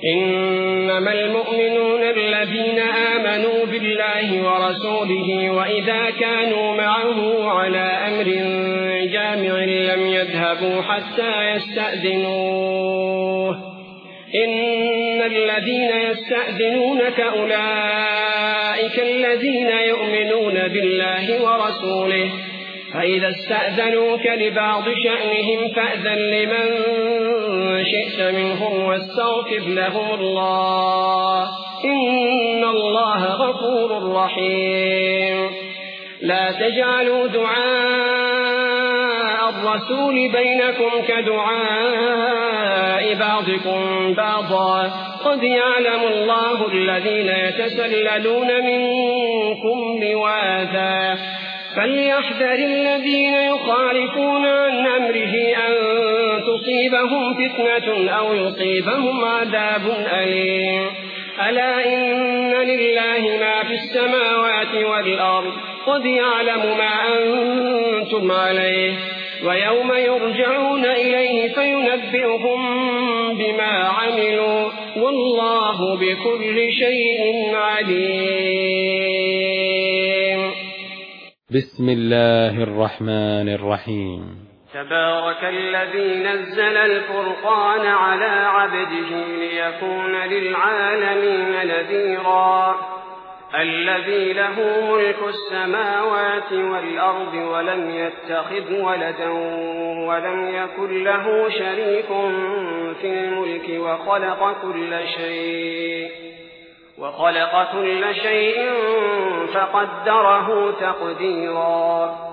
إنما المؤمنون الذين آمنوا بالله ورسوله وإذا كانوا معه على أمر جامع لم يذهبوا حتى يستأذنوه إن الذين يستأذنونك أولئك الذين يؤمنون بالله ورسوله فإذا استأذنوك لبعض شأنهم فأذن لمن شئت منهم واستغفر لهم الله إن الله غفور رحيم لا تجعلوا دعاء الرسول بينكم كدعاء بعضكم بعضا قد يعلم الله الذين يتسللون منكم لواذا فليحذر الذين يخالفون عن أمره أن تصيبهم فتنة أو يصيبهم عذاب أليم ألا إن لله ما في السماوات والأرض قد يعلم ما أنتم عليه ويوم يرجعون إليه فينبئهم بما عملوا والله بكل شيء عليم. بسم الله الرحمن الرحيم. تبارك الذي نزل الفرقان على عبده ليكون للعالمين نذيرا الذي له ملك السماوات والأرض ولم يتخذ ولدا ولم يكن له شريك في الملك وخلق كل شيء فقدره تقديرا